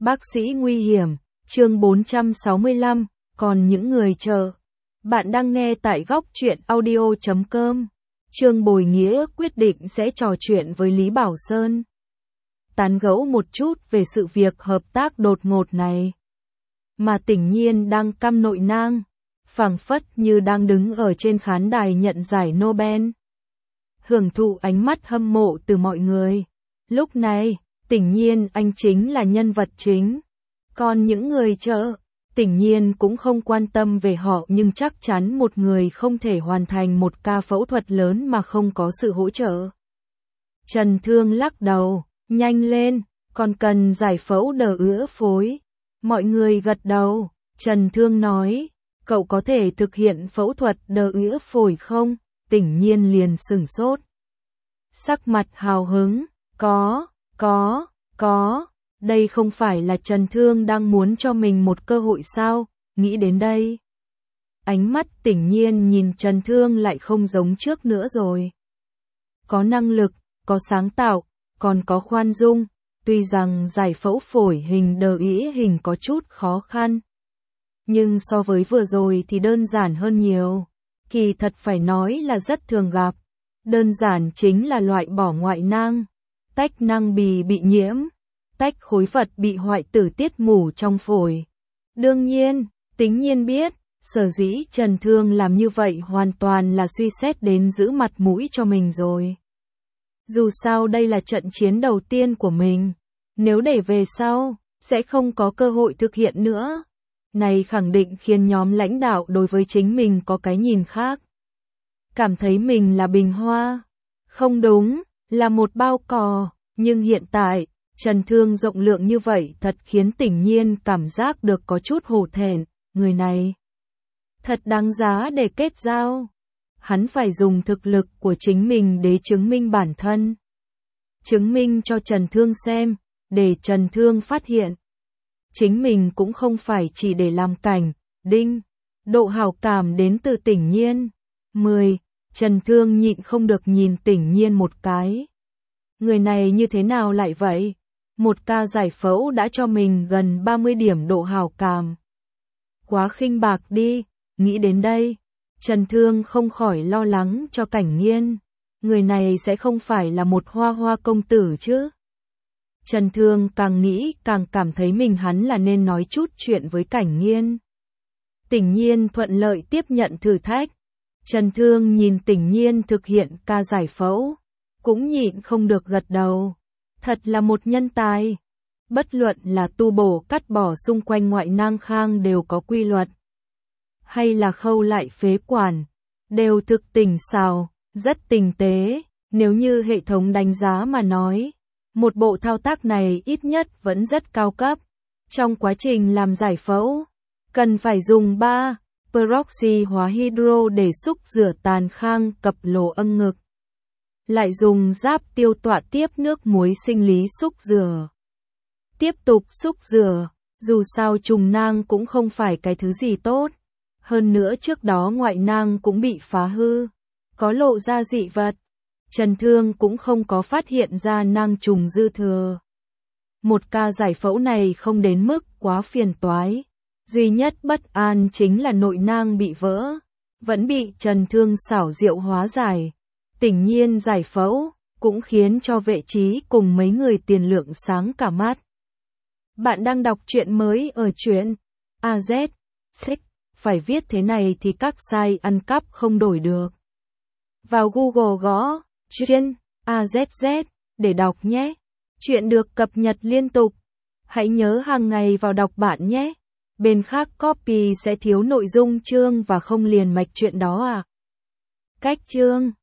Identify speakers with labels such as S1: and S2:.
S1: Bác sĩ nguy hiểm, chương 465, còn những người chờ. Bạn đang nghe tại góc truyện audio.com. Trương Bồi Nghĩa quyết định sẽ trò chuyện với Lý Bảo Sơn. Tán gẫu một chút về sự việc hợp tác đột ngột này. Mà Tỉnh Nhiên đang căm nội nang, phảng phất như đang đứng ở trên khán đài nhận giải Nobel. Hưởng thụ ánh mắt hâm mộ từ mọi người. Lúc này, Tỉnh Nhiên anh chính là nhân vật chính. Còn những người chờ, Tỉnh Nhiên cũng không quan tâm về họ, nhưng chắc chắn một người không thể hoàn thành một ca phẫu thuật lớn mà không có sự hỗ trợ. Trần Thương lắc đầu, nhanh lên, còn cần giải phẫu đờ ứa phối. Mọi người gật đầu, Trần Thương nói, cậu có thể thực hiện phẫu thuật đờ ứa phổi không? Tỉnh Nhiên liền sửng sốt. Sắc mặt hào hứng, có, đây không phải là Trần Thương đang muốn cho mình một cơ hội sao? Nghĩ đến đây, ánh mắt Tỉnh Nhiên nhìn Trần Thương lại không giống trước nữa rồi. Có năng lực, có sáng tạo, còn có khoan dung. Tuy rằng giải phẫu phổi hình đờ ĩ hình có chút khó khăn, nhưng so với vừa rồi thì đơn giản hơn nhiều. Kỳ thật phải nói là rất thường gặp. Đơn giản chính là loại bỏ ngoại nang, tách nang bì bị nhiễm, tách khối vật bị hoại tử tiết mủ trong phổi. Đương nhiên, Tỉnh Nhiên biết, sở dĩ Trần Thương làm như vậy hoàn toàn là suy xét đến giữ mặt mũi cho mình rồi. Dù sao đây là trận chiến đầu tiên của mình, nếu để về sau, sẽ không có cơ hội thực hiện nữa. Này khẳng định khiến nhóm lãnh đạo đối với chính mình có cái nhìn khác. Cảm thấy mình là bình hoa. Không đúng, là một bao cò. Nhưng hiện tại, Trần Thương rộng lượng như vậy thật khiến Tỉnh Nhiên cảm giác được có chút hổ thẹn. Người này thật đáng giá để kết giao. Hắn phải dùng thực lực của chính mình để chứng minh bản thân. Chứng minh cho Trần Thương xem, để Trần Thương phát hiện. Chính mình cũng không phải chỉ để làm cảnh, đinh. Độ hảo cảm đến từ Tỉnh Nhiên. 10. Trần Thương nhịn không được nhìn Tỉnh Nhiên một cái. Người này như thế nào lại vậy? Một ca giải phẫu đã cho mình gần 30 điểm độ hảo cảm. Quá khinh bạc đi. Nghĩ đến đây, Trần Thương không khỏi lo lắng cho Cảnh Nghiên. Người này sẽ không phải là một hoa công tử chứ? Trần Thương càng nghĩ càng cảm thấy hắn là nên nói chút chuyện với Cảnh Nghiên. Tỉnh Nhiên thuận lợi tiếp nhận thử thách. Trần Thương nhìn Tỉnh Nhiên thực hiện ca giải phẫu, cũng nhịn không được gật đầu. Thật là một nhân tài. Bất luận là tu bổ cắt bỏ xung quanh ngoại nang khang đều có quy luật, hay là khâu lại phế quản, đều thực tỉnh xảo, rất tinh tế. Nếu như hệ thống đánh giá mà nói, một bộ thao tác này ít nhất vẫn rất cao cấp. Trong quá trình làm giải phẫu, cần phải dùng 3 peroxy hóa hydro để xúc rửa tàn khang cặp lỗ âng ngực. Lại dùng giáp tiêu tọa tiếp nước muối sinh lý xúc rửa. Tiếp tục xúc rửa, dù sao trùng nang cũng không phải cái thứ gì tốt. Hơn nữa trước đó ngoại nang cũng bị phá hư, có lộ ra dị vật. Trần Thương cũng không có phát hiện ra nang trùng dư thừa. Một ca giải phẫu này không đến mức quá phiền toái. Duy nhất bất an chính là nội nang bị vỡ, vẫn bị Trần Thương xảo diệu hóa giải. Tỉnh Nhiên giải phẫu, cũng khiến cho Vệ Trí cùng mấy người tiền lượng sáng cả mắt. Bạn đang đọc truyện mới ở truyện AZ. Phải viết thế này thì các site ăn cắp không đổi được. Vào Google gõ truyện AZZ để đọc nhé. Truyện được cập nhật liên tục. Hãy nhớ hàng ngày vào đọc bạn nhé. Bên khác copy sẽ thiếu nội dung chương và không liền mạch truyện đó à. Cách chương